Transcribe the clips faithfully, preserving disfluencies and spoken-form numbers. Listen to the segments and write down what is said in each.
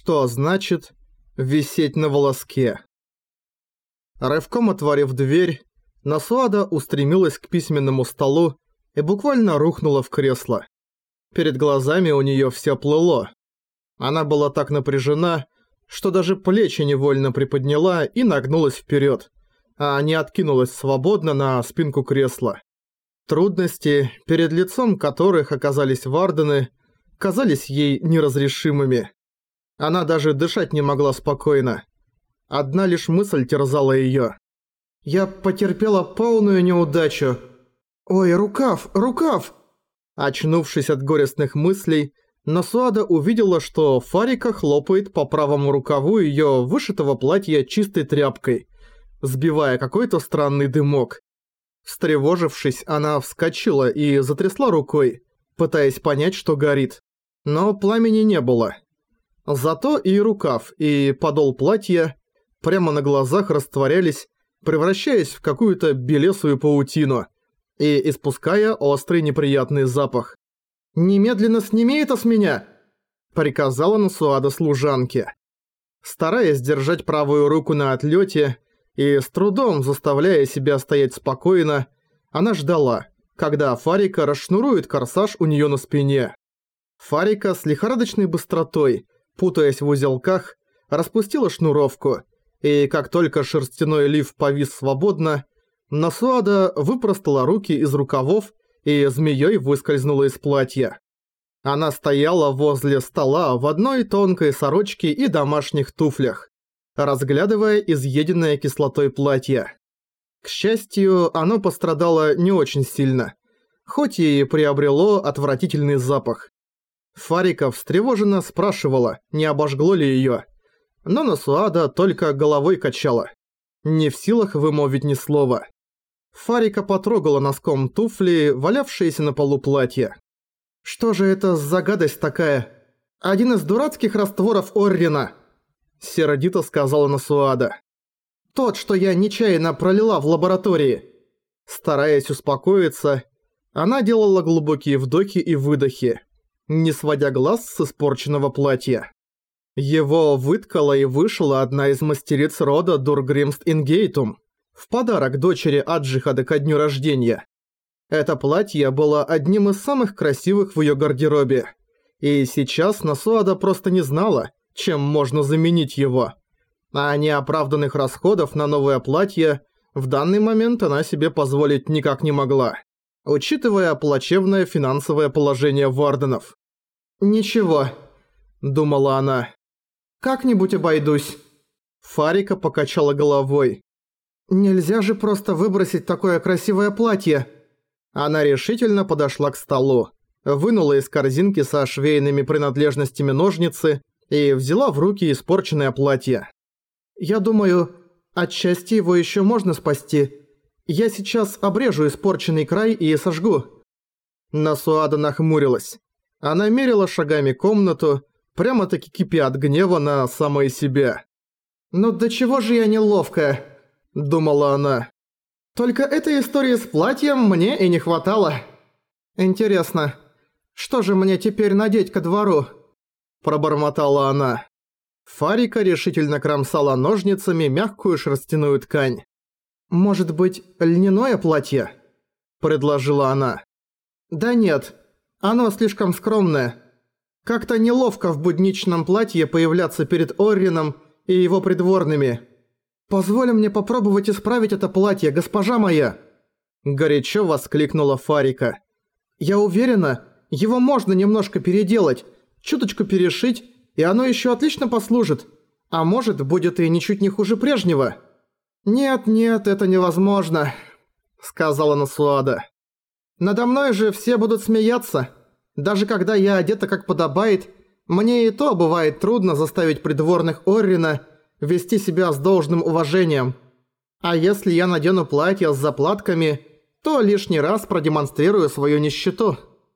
Что значит «висеть на волоске»? Рывком отворив дверь, Насуада устремилась к письменному столу и буквально рухнула в кресло. Перед глазами у неё всё плыло. Она была так напряжена, что даже плечи невольно приподняла и нагнулась вперёд, а не откинулась свободно на спинку кресла. Трудности, перед лицом которых оказались Вардены, казались ей неразрешимыми. Она даже дышать не могла спокойно. Одна лишь мысль терзала её. «Я потерпела полную неудачу. Ой, рукав, рукав!» Очнувшись от горестных мыслей, Насуада увидела, что Фарика хлопает по правому рукаву её вышитого платья чистой тряпкой, сбивая какой-то странный дымок. Встревожившись, она вскочила и затрясла рукой, пытаясь понять, что горит. Но пламени не было. Зато и рукав, и подол платья прямо на глазах растворялись, превращаясь в какую-то белесую паутину и испуская острый неприятный запах. «Немедленно сними это с меня!» – приказала Насуада служанке. Стараясь держать правую руку на отлёте и с трудом заставляя себя стоять спокойно, она ждала, когда Фарика расшнурует корсаж у неё на спине. Фарика с лихорадочной быстротой, путаясь в узелках, распустила шнуровку, и как только шерстяной лиф повис свободно, Насуада выпростала руки из рукавов и змеёй выскользнула из платья. Она стояла возле стола в одной тонкой сорочке и домашних туфлях, разглядывая изъеденное кислотой платье. К счастью, оно пострадало не очень сильно, хоть и приобрело отвратительный запах. Фарика встревоженно спрашивала, не обожгло ли её, но Насуада только головой качала, не в силах вымолвить ни слова. Фарика потрогала носком туфли, валявшиеся на полу платья. «Что же это за гадость такая? Один из дурацких растворов Оррина!» сердито сказала Насуада. «Тот, что я нечаянно пролила в лаборатории!» Стараясь успокоиться, она делала глубокие вдохи и выдохи, не сводя глаз с испорченного платья. Его выткала и вышила одна из мастериц рода Дургримст Ингейтум в подарок дочери Аджихада ко дню рождения. Это платье было одним из самых красивых в её гардеробе, и сейчас Насуада просто не знала, чем можно заменить его. А неоправданных расходов на новое платье в данный момент она себе позволить никак не могла, учитывая плачевное финансовое положение Варденов. «Ничего», — думала она, — «как-нибудь обойдусь». Фарика покачала головой. «Нельзя же просто выбросить такое красивое платье». Она решительно подошла к столу, вынула из корзинки со швейными принадлежностями ножницы и взяла в руки испорченное платье. «Я думаю, отчасти его ещё можно спасти. Я сейчас обрежу испорченный край и сожгу». Насуада нахмурилась. Она мерила шагами комнату, прямо-таки кипя от гнева на самой себя. «Ну до чего же я неловкая?» – думала она. «Только этой истории с платьем мне и не хватало. Интересно, что же мне теперь надеть ко двору?» – пробормотала она. Фарика решительно кромсала ножницами мягкую шерстяную ткань. «Может быть, льняное платье?» – предложила она. «Да нет, оно слишком скромное. Как-то неловко в будничном платье появляться перед Оррином и его придворными. Позволь мне попробовать исправить это платье, госпожа моя!» Горячо воскликнула Фарика. «Я уверена, его можно немножко переделать, чуточку перешить, и оно ещё отлично послужит. А может, будет и ничуть не хуже прежнего». «Нет, нет, это невозможно», — сказала Насуада. «Надо мной же все будут смеяться. Даже когда я одета как подобает, мне и то бывает трудно заставить придворных Оррина вести себя с должным уважением. А если я надену платье с заплатками, то лишний раз продемонстрирую свою нищету».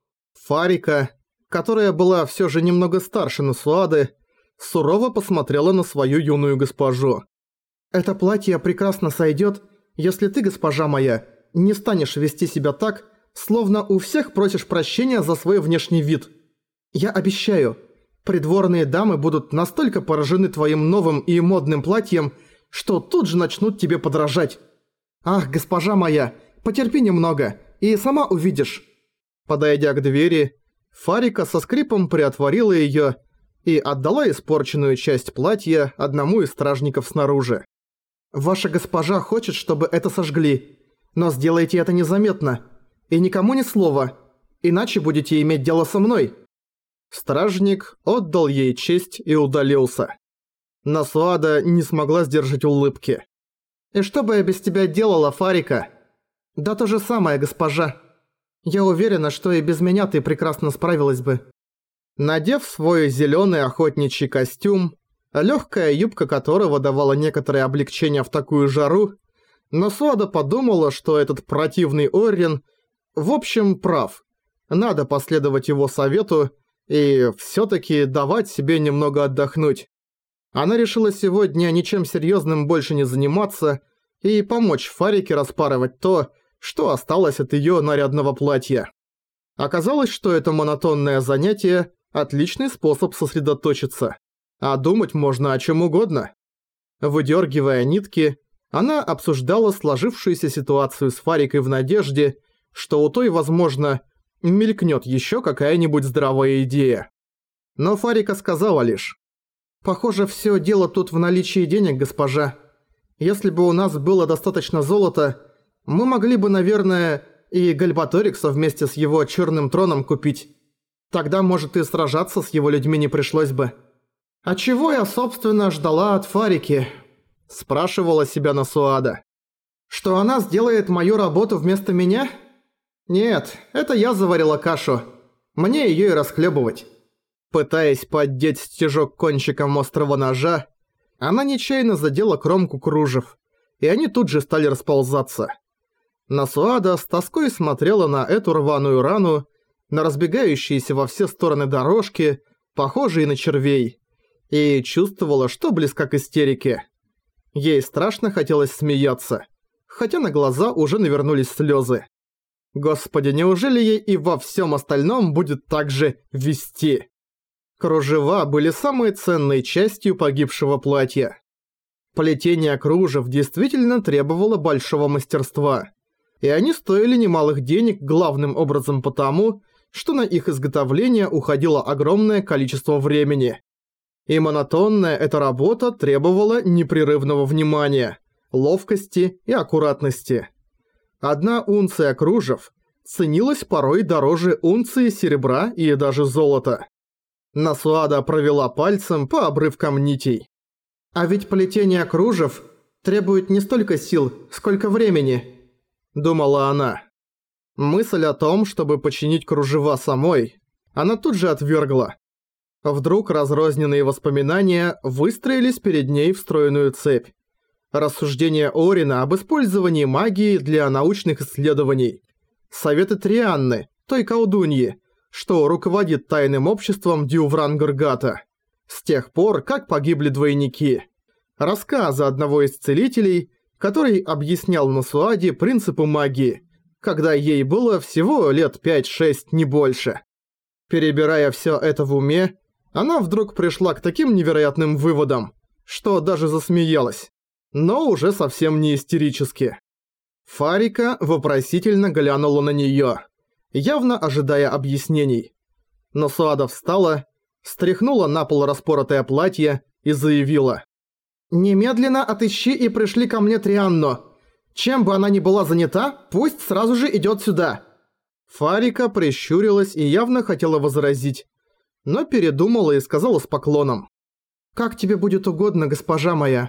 Фарика, которая была всё же немного старше Насуады, сурово посмотрела на свою юную госпожу. «Это платье прекрасно сойдёт, если ты, госпожа моя, не станешь вести себя так, словно у всех просишь прощения за свой внешний вид. Я обещаю, Придворные дамы будут настолько поражены твоим новым и модным платьем, что тут же начнут тебе подражать. Ах, госпожа моя, потерпи немного, и сама увидишь». Подойдя к двери, Фарика со скрипом приотворила её и отдала испорченную часть платья одному из стражников снаружи. «Ваша госпожа хочет, чтобы это сожгли, но сделайте это незаметно, и никому ни слова, иначе будете иметь дело со мной». Стражник отдал ей честь и удалился. Насуада не смогла сдержать улыбки. «И что бы я без тебя делала, Фарика?» «Да то же самое, госпожа. Я уверена, что и без меня ты прекрасно справилась бы». Надев свой зелёный охотничий костюм, лёгкая юбка которого давала некоторое облегчение в такую жару, Насуада подумала, что этот противный Оррин в общем прав. Надо последовать его совету и всё-таки давать себе немного отдохнуть. Она решила сегодня ничем серьёзным больше не заниматься и помочь Фарике распарывать то, что осталось от её нарядного платья. Оказалось, что это монотонное занятие – отличный способ сосредоточиться, а думать можно о чём угодно. Выдёргивая нитки, она обсуждала сложившуюся ситуацию с Фарикой в надежде, что у той, возможно, мелькнет еще какая-нибудь здравая идея. Но Фарика сказала лишь: «Похоже, все дело тут в наличии денег, госпожа. Если бы у нас было достаточно золота, мы могли бы, наверное, и Гальбаторикса вместе с его черным троном купить. Тогда, может, и сражаться с его людьми не пришлось бы». «А чего я, собственно, ждала от Фарики?» – спрашивала себя Насуада. «Что она сделает мою работу вместо меня? Нет, это я заварила кашу. Мне её и расхлебывать». Пытаясь поддеть стежок кончиком острого ножа, она нечаянно задела кромку кружев, и они тут же стали расползаться. Насуада с тоской смотрела на эту рваную рану, на разбегающиеся во все стороны дорожки, похожие на червей, и чувствовала, что близка к истерике. Ей страшно хотелось смеяться, хотя на глаза уже навернулись слезы. Господи, неужели ей и во всем остальном будет так же вести? Кружева были самой ценной частью погибшего платья. Плетение кружев действительно требовало большого мастерства, и они стоили немалых денег главным образом потому, что на их изготовление уходило огромное количество времени. И монотонная эта работа требовала непрерывного внимания, ловкости и аккуратности. Одна унция кружев ценилась порой дороже унции серебра и даже золота. Насуада провела пальцем по обрывкам нитей. «А ведь плетение кружев требует не столько сил, сколько времени», – думала она. Мысль о том, чтобы починить кружева самой, она тут же отвергла. Вдруг разрозненные воспоминания выстроились перед ней в стройную цепь. Рассуждения Орина об использовании магии для научных исследований. Советы Трианны, той колдуньи, что руководит тайным обществом Дюврангргата. С тех пор, как погибли двойники. Рассказы одного из целителей, который объяснял Насуаде принципы магии, когда ей было всего лет пять-шесть, не больше. Перебирая все это в уме, она вдруг пришла к таким невероятным выводам, что даже засмеялась, но уже совсем не истерически. Фарика вопросительно глянула на неё, явно ожидая объяснений. Насуада встала, стряхнула на пол распоротое платье и заявила: «Немедленно отыщи и пришли ко мне Трианну. Чем бы она ни была занята, пусть сразу же идёт сюда». Фарика прищурилась и явно хотела возразить, но передумала и сказала с поклоном: «Как тебе будет угодно, госпожа моя»,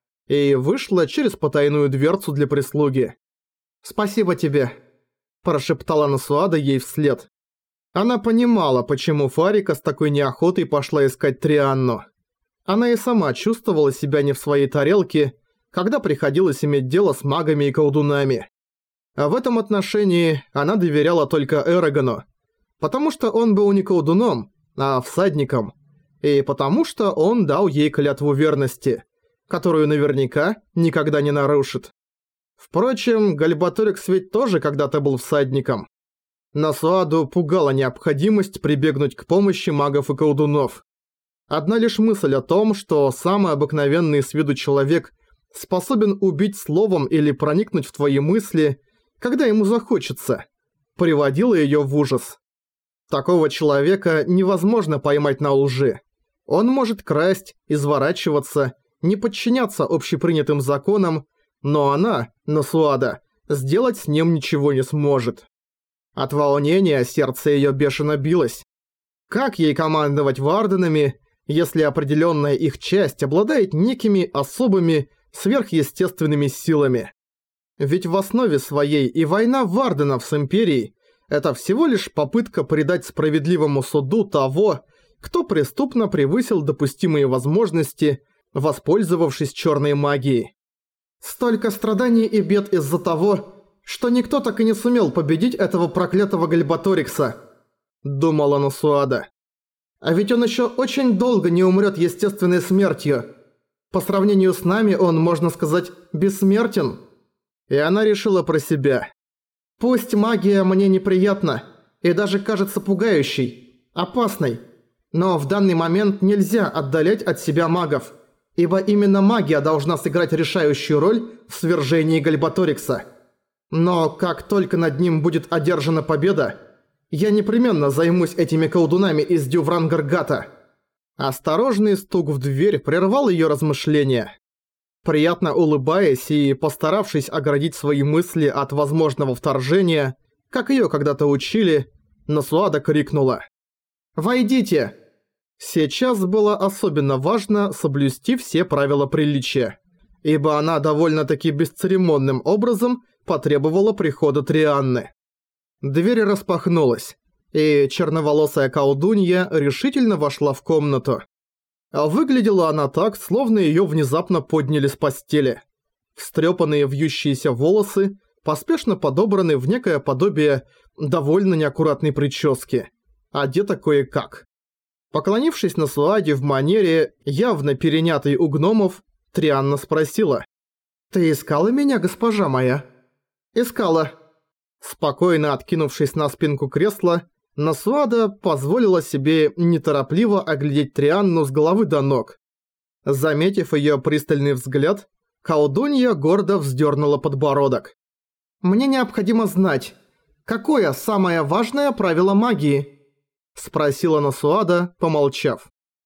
и вышла через потайную дверцу для прислуги. «Спасибо тебе», – прошептала Насуада ей вслед. Она понимала, почему Фарика с такой неохотой пошла искать Трианну. Она и сама чувствовала себя не в своей тарелке, когда приходилось иметь дело с магами и колдунами. А в этом отношении она доверяла только Эрагану, потому что он был не колдуном, а всадником, и потому что он дал ей клятву верности, которую наверняка никогда не нарушит. Впрочем, Гальбаторикс ведь тоже когда-то был всадником. Насуаду пугала необходимость прибегнуть к помощи магов и колдунов. Одна лишь мысль о том, что самый обыкновенный с виду человек способен убить словом или проникнуть в твои мысли, когда ему захочется, приводила её в ужас. Такого человека невозможно поймать на лжи. Он может красть, изворачиваться, не подчиняться общепринятым законам, но она, Насуада, сделать с ним ничего не сможет. От волнения сердце её бешено билось. Как ей командовать варденами, если определённая их часть обладает некими особыми, сверхъестественными силами? Ведь в основе своей и война варденов с Империей – это всего лишь попытка придать справедливому суду того, кто преступно превысил допустимые возможности, воспользовавшись чёрной магией. Столько страданий и бед из-за того, что никто так и не сумел победить этого проклятого Гальбаторикса, думала Насуада. А ведь он ещё очень долго не умрёт естественной смертью. По сравнению с нами он, можно сказать, бессмертен. И она решила про себя. Пусть магия мне неприятна и даже кажется пугающей, опасной, но в данный момент нельзя отдалять от себя магов, ибо именно магия должна сыграть решающую роль в свержении Гальбаторикса. Но как только над ним будет одержана победа, я непременно займусь этими колдунами из Дюврангаргата. Осторожный стук в дверь прервал её размышления. Приятно улыбаясь и постаравшись оградить свои мысли от возможного вторжения, как её когда-то учили, Насуада крикнула: «Войдите!» Сейчас было особенно важно соблюсти все правила приличия, ибо она довольно-таки бесцеремонным образом потребовала прихода Трианны. Дверь распахнулась, и черноволосая колдунья решительно вошла в комнату. А выглядела она так, словно её внезапно подняли с постели. Встрёпанные вьющиеся волосы поспешно подобраны в некое подобие довольно неаккуратной прически. Одета кое-как. Поклонившись Насуаде в манере, явно перенятой у гномов, Трианна спросила: «Ты искала меня, госпожа моя?» «Искала». Спокойно откинувшись на спинку кресла, Насуада позволила себе неторопливо оглядеть Трианну с головы до ног. Заметив её пристальный взгляд, колдунья гордо вздёрнула подбородок. «Мне необходимо знать, какое самое важное правило магии?» – спросила Насуада, помолчав.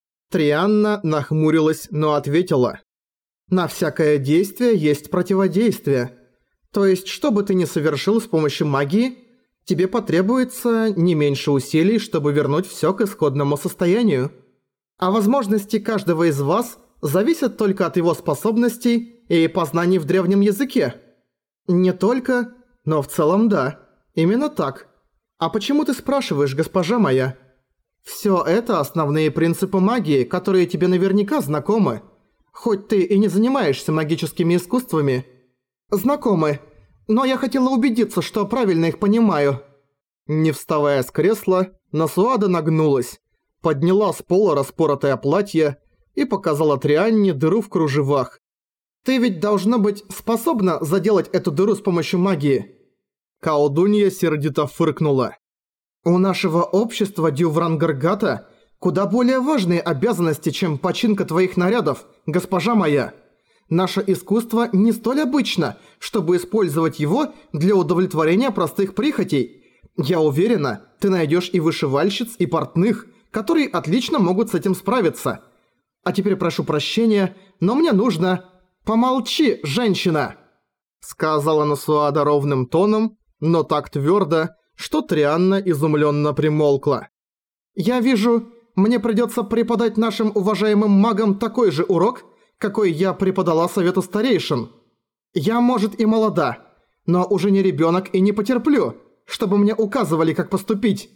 Трианна нахмурилась, но ответила: «На всякое действие есть противодействие. То есть, что бы ты ни совершил с помощью магии, тебе потребуется не меньше усилий, чтобы вернуть всё к исходному состоянию. А возможности каждого из вас зависят только от его способностей и познаний в древнем языке». «Не только, но в целом да. Именно так. А почему ты спрашиваешь, госпожа моя?» «Всё это основные принципы магии, которые тебе наверняка знакомы. Хоть ты и не занимаешься магическими искусствами». «Знакомы. Но я хотела убедиться, что правильно их понимаю». Не вставая с кресла, Насуада нагнулась, подняла с пола распоротое платье и показала Трианне дыру в кружевах. «Ты ведь должна быть способна заделать эту дыру с помощью магии». Колдунья сердито фыркнула. «У нашего общества Дюврангаргата куда более важные обязанности, чем починка твоих нарядов, госпожа моя. Наше искусство не столь обычно, чтобы использовать его для удовлетворения простых прихотей. Я уверена, ты найдешь и вышивальщиц, и портных, которые отлично могут с этим справиться. А теперь прошу прощения, но мне нужно...» «Помолчи, женщина!» сказала Насуада ровным тоном, но так твердо, что Трианна изумленно примолкла. «Я вижу, мне придется преподать нашим уважаемым магам такой же урок, какой я преподала совету старейшин. Я, может, и молода, но уже не ребенок и не потерплю, чтобы мне указывали, как поступить.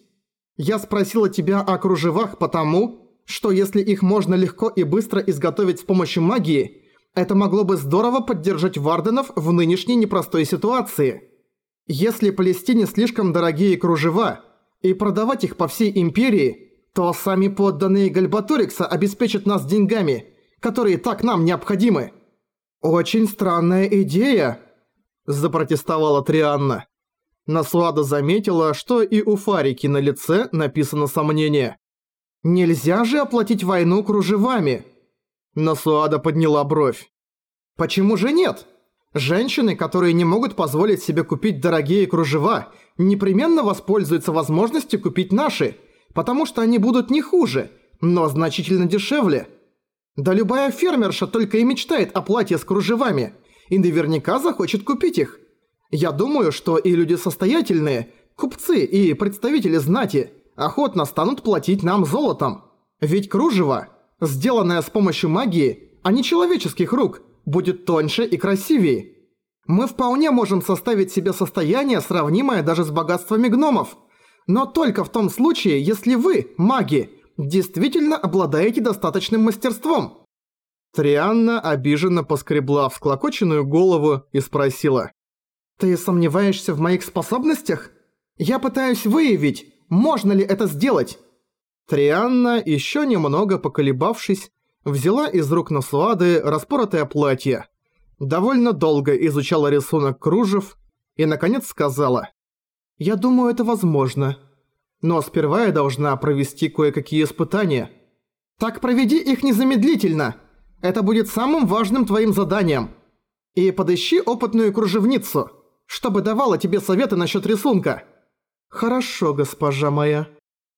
Я спросила тебя о кружевах потому, что если их можно легко и быстро изготовить с помощью магии, это могло бы здорово поддержать варденов в нынешней непростой ситуации. Если плести не слишком дорогие кружева и продавать их по всей империи, то сами подданные Гальбаторикса обеспечат нас деньгами, которые так нам необходимы». «Очень странная идея», – запротестовала Трианна. Насуада заметила, что и у Фарики на лице написано сомнение. Нельзя же оплатить войну кружевами. Насуада подняла бровь. Почему же нет? Женщины, которые не могут позволить себе купить дорогие кружева, непременно воспользуются возможностью купить наши, потому что они будут не хуже, но значительно дешевле. Да любая фермерша только и мечтает о платье с кружевами, и наверняка захочет купить их. Я думаю, что и люди состоятельные, купцы и представители знати, охотно станут платить нам золотом. Ведь кружево, сделанное с помощью магии, а не человеческих рук, будет тоньше и красивее. Мы вполне можем составить себе состояние, сравнимое даже с богатствами гномов. Но только в том случае, если вы, маги, действительно обладаете достаточным мастерством. Трианна обиженно поскребла всклокоченную голову и спросила. «Ты сомневаешься в моих способностях? Я пытаюсь выявить, можно ли это сделать?» Трианна, еще немного поколебавшись, взяла из рук Насуады распоротое платье, довольно долго изучала рисунок кружев и, наконец, сказала. «Я думаю, это возможно. Но сперва я должна провести кое-какие испытания». «Так проведи их незамедлительно. Это будет самым важным твоим заданием. И подыщи опытную кружевницу, чтобы давала тебе советы насчет рисунка». «Хорошо, госпожа моя».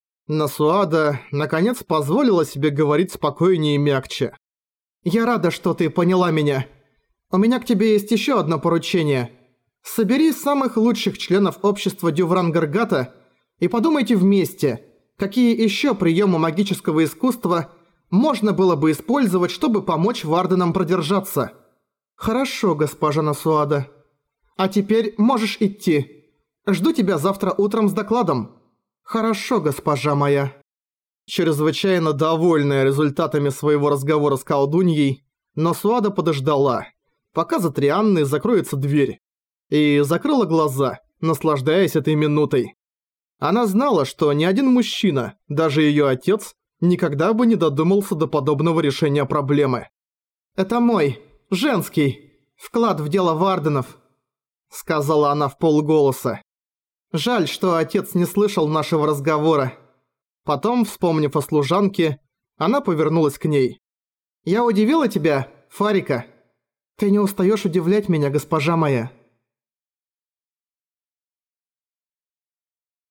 Насуада, наконец, позволила себе говорить спокойнее и мягче. «Я рада, что ты поняла меня. У меня к тебе есть еще одно поручение. Собери самых лучших членов общества Дювран-Гаргата и подумайте вместе, какие еще приемы магического искусства можно было бы использовать, чтобы помочь Варденам продержаться». «Хорошо, госпожа Насуада. А теперь можешь идти. Жду тебя завтра утром с докладом». «Хорошо, госпожа моя». Чрезвычайно довольная результатами своего разговора с колдуньей, Насуада подождала, пока за Трианной закроется дверь, и закрыла глаза, наслаждаясь этой минутой. Она знала, что ни один мужчина, даже её отец, никогда бы не додумался до подобного решения проблемы. «Это мой, женский, вклад в дело Варденов», — сказала она вполголоса. «Жаль, что отец не слышал нашего разговора». Потом, вспомнив о служанке, она повернулась к ней. «Я удивила тебя, Фарика?» «Ты не устаёшь удивлять меня, госпожа моя».